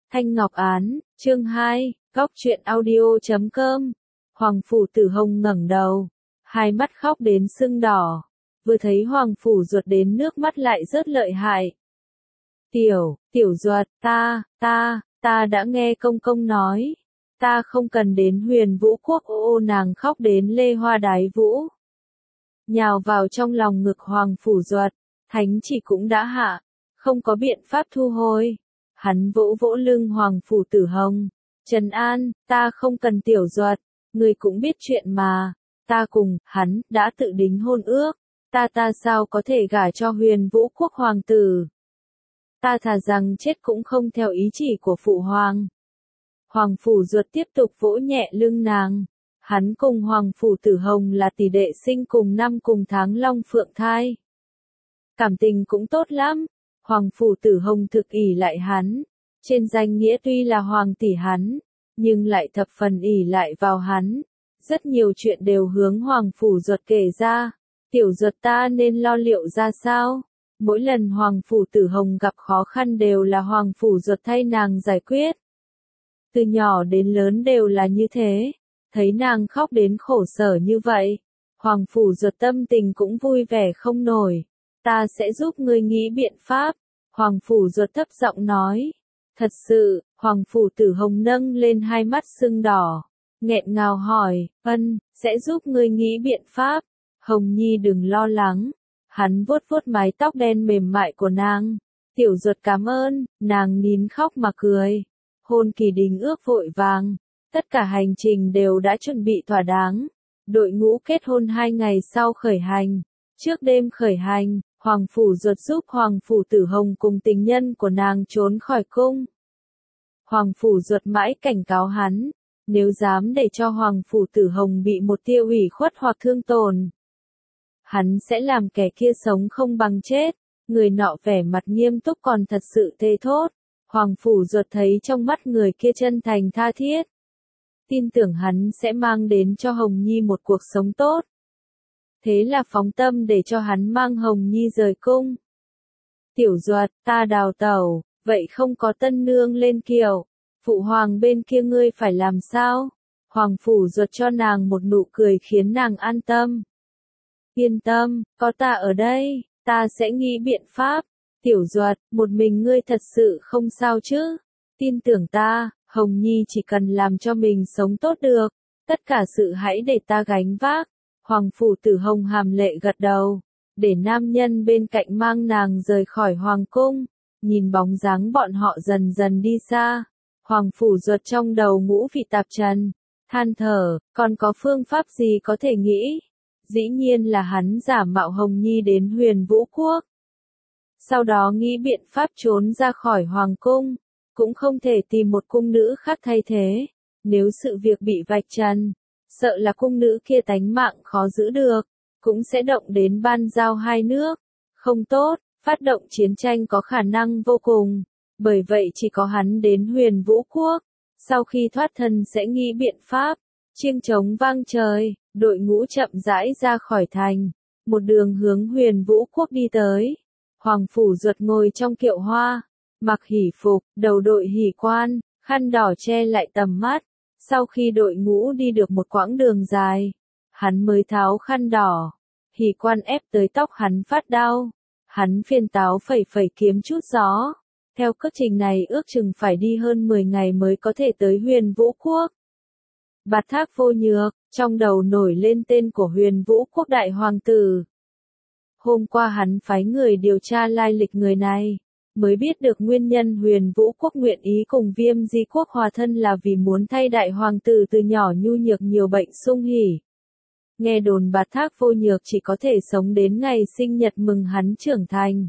Thanh Ngọc Án, chương 2, Góc truyện audio.com. Hoàng Phủ Tử Hồng ngẩng đầu, hai mắt khóc đến sưng đỏ. Vừa thấy Hoàng Phủ Duật đến nước mắt lại rất lợi hại. Tiểu Duật, ta đã nghe công công nói. Ta không cần đến Huyền Vũ Quốc. Nàng khóc đến lê hoa đái vũ. Nhào vào trong lòng ngực Hoàng Phủ Duật, thánh chỉ cũng đã hạ, không có biện pháp thu hồi. Hắn vỗ vỗ lưng Hoàng Phủ Tử Hồng, trấn an, ta không cần Tiểu Duật, người cũng biết chuyện mà, ta cùng hắn đã tự đính hôn ước, ta sao có thể gả cho Huyền Vũ Quốc hoàng tử. Ta thà rằng chết cũng không theo ý chỉ của phụ hoàng. Hoàng Phủ Duật tiếp tục vỗ nhẹ lưng nàng. Hắn cùng Hoàng Phủ Tử Hồng là tỷ đệ sinh cùng năm cùng tháng long phượng thai. Cảm tình cũng tốt lắm. Hoàng Phủ Tử Hồng thực ỷ lại hắn. Trên danh nghĩa tuy là hoàng tỷ hắn, nhưng lại thập phần ỷ lại vào hắn. Rất nhiều chuyện đều hướng Hoàng Phủ Duật kể ra. Tiểu Duật ta nên lo liệu ra sao? Mỗi lần Hoàng Phủ Tử Hồng gặp khó khăn đều là Hoàng Phủ Duật thay nàng giải quyết. Từ nhỏ đến lớn đều là như thế. Thấy nàng khóc đến khổ sở như vậy, Hoàng Phủ Duật tâm tình cũng vui vẻ không nổi. Ta sẽ giúp ngươi nghĩ biện pháp. Hoàng Phủ Duật thấp giọng nói. Thật sự, Hoàng Phủ Tử Hồng nâng lên hai mắt sưng đỏ, nghẹn ngào hỏi, sẽ giúp ngươi nghĩ biện pháp. Hồng Nhi đừng lo lắng. Hắn vuốt vuốt mái tóc đen mềm mại của nàng. Tiểu Duật cảm ơn, nàng nín khóc mà cười. Hôn kỳ đính ước vội vàng. Tất cả hành trình đều đã chuẩn bị thỏa đáng. Đội ngũ kết hôn 2 ngày sau khởi hành. Trước đêm khởi hành, Hoàng Phủ Duật giúp Hoàng Phủ Tử Hồng cùng tình nhân của nàng trốn khỏi cung. Hoàng Phủ Duật mãi cảnh cáo hắn, nếu dám để cho Hoàng Phủ Tử Hồng bị một tia ủy khuất hoặc thương tổn, hắn sẽ làm kẻ kia sống không bằng chết. Người nọ vẻ mặt nghiêm túc còn thật sự thề thốt. Hoàng Phủ Duật thấy trong mắt người kia chân thành tha thiết, tin tưởng hắn sẽ mang đến cho Hồng Nhi một cuộc sống tốt. Thế là phóng tâm để cho hắn mang Hồng Nhi rời cung. Tiểu Duật, ta đào tẩu, vậy không có tân nương lên kiệu, phụ hoàng bên kia ngươi phải làm sao? Hoàng Phủ Duật cho nàng một nụ cười khiến nàng an tâm. Yên tâm, có ta ở đây, ta sẽ nghĩ biện pháp. Tiểu Duật, một mình ngươi thật sự không sao chứ? Tin tưởng ta, Hồng Nhi chỉ cần làm cho mình sống tốt được, tất cả sự hãy để ta gánh vác. Hoàng Phủ Tử Hồng hàm lệ gật đầu, để nam nhân bên cạnh mang nàng rời khỏi hoàng cung. Nhìn bóng dáng bọn họ dần dần đi xa, Hoàng Phủ Duật trong đầu ngũ vị tạp trần, than thở, còn có phương pháp gì có thể nghĩ? Dĩ nhiên là hắn giả mạo Hồng Nhi đến Huyền Vũ Quốc. Sau đó nghĩ biện pháp trốn ra khỏi hoàng cung, cũng không thể tìm một cung nữ khác thay thế. Nếu sự việc bị vạch trần, sợ là cung nữ kia tánh mạng khó giữ được, cũng sẽ động đến ban giao hai nước. Không tốt, phát động chiến tranh có khả năng vô cùng. Bởi vậy chỉ có hắn đến Huyền Vũ Quốc. Sau khi thoát thân sẽ nghĩ biện pháp. Chiêng trống vang trời, đội ngũ chậm rãi ra khỏi thành. Một đường hướng Huyền Vũ Quốc đi tới. Hoàng Phủ Duật ngồi trong kiệu hoa, mặc hỷ phục, đầu đội hỷ quan, khăn đỏ che lại tầm mắt. Sau khi đội ngũ đi được một quãng đường dài, hắn mới tháo khăn đỏ. Hỷ quan ép tới tóc hắn phát đau. Hắn phiền táo phẩy kiếm chút gió. Theo cước trình này ước chừng phải đi hơn 10 ngày mới có thể tới Huyền Vũ Quốc. Bạt Thác Vô Nhược, trong đầu nổi lên tên của Huyền Vũ Quốc đại hoàng tử. Hôm qua hắn phái người điều tra lai lịch người này, mới biết được nguyên nhân Huyền Vũ Quốc nguyện ý cùng Viêm Di Quốc hòa thân là vì muốn thay đại hoàng tử từ nhỏ nhu nhược nhiều bệnh sung hỉ. Nghe đồn Bạt Thác Vô Nhược chỉ có thể sống đến ngày sinh nhật mừng hắn trưởng thành.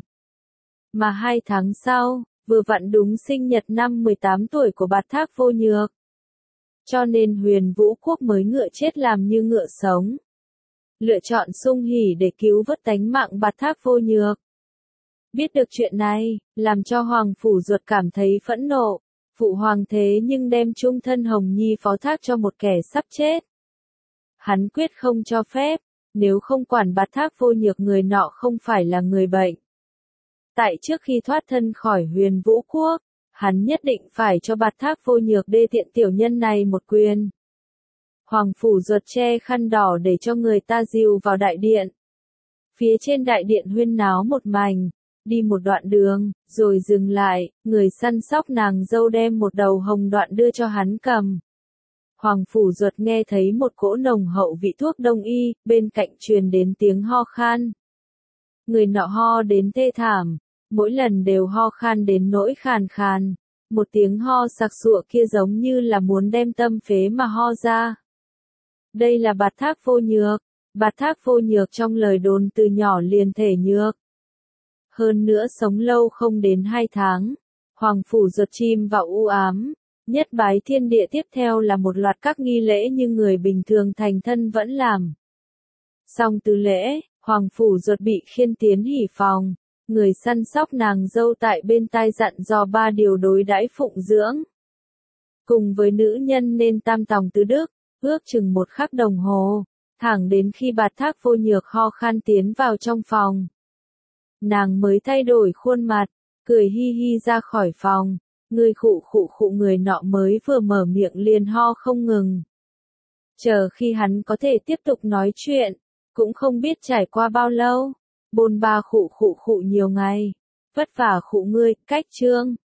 Mà 2 tháng sau, vừa vặn đúng sinh nhật năm 18 tuổi của Bạt Thác Vô Nhược. Cho nên Huyền Vũ Quốc mới ngựa chết làm như ngựa sống. Lựa chọn sung hỉ để cứu vớt tánh mạng Bạt Thác Vô Nhược. Biết được chuyện này, làm cho Hoàng Phủ Duật cảm thấy phẫn nộ. Phụ hoàng thế nhưng đem chung thân Hồng Nhi phó thác cho một kẻ sắp chết. Hắn quyết không cho phép, nếu không quản Bạt Thác Vô Nhược người nọ không phải là người bệnh. Tại trước khi thoát thân khỏi Huyền Vũ Quốc, hắn nhất định phải cho Bạt Thác Vô Nhược đê tiện tiểu nhân này một quyền. Hoàng phủ Duật che khăn đỏ để cho người ta dìu vào đại điện. Phía trên đại điện huyên náo một mảnh, đi một đoạn đường, rồi dừng lại, người săn sóc nàng dâu đem một đầu hồng đoạn đưa cho hắn cầm. Hoàng phủ Duật nghe thấy một cỗ nồng hậu vị thuốc đông y, bên cạnh truyền đến tiếng ho khan. Người nọ ho đến thê thảm, mỗi lần đều ho khan đến nỗi khàn khàn, một tiếng ho sặc sụa kia giống như là muốn đem tâm phế mà ho ra. Đây là Bạt Thác Vô Nhược. Bạt Thác Vô Nhược trong lời đồn từ nhỏ liền thể nhược. Hơn nữa sống lâu không đến 2 tháng. Hoàng phủ Duật chìm vào u ám. Nhất bái thiên địa tiếp theo là một loạt các nghi lễ như người bình thường thành thân vẫn làm. Xong từ lễ, Hoàng phủ Duật bị khiên tiến hỉ phòng. Người săn sóc nàng dâu tại bên tai dặn dò 3 điều đối đãi phụng dưỡng. Cùng với nữ nhân nên tam tòng tứ đức, ước chừng 1 khắc đồng hồ. Thẳng đến khi Bạt Thác Vô Nhược ho khan tiến vào trong phòng. Nàng mới thay đổi khuôn mặt, cười hi hi ra khỏi phòng, người khụ người nọ mới vừa mở miệng liền ho không ngừng. Chờ khi hắn có thể tiếp tục nói chuyện, cũng không biết trải qua bao lâu, bôn ba khụ nhiều ngày, vất vả khụ ngươi, cách chương.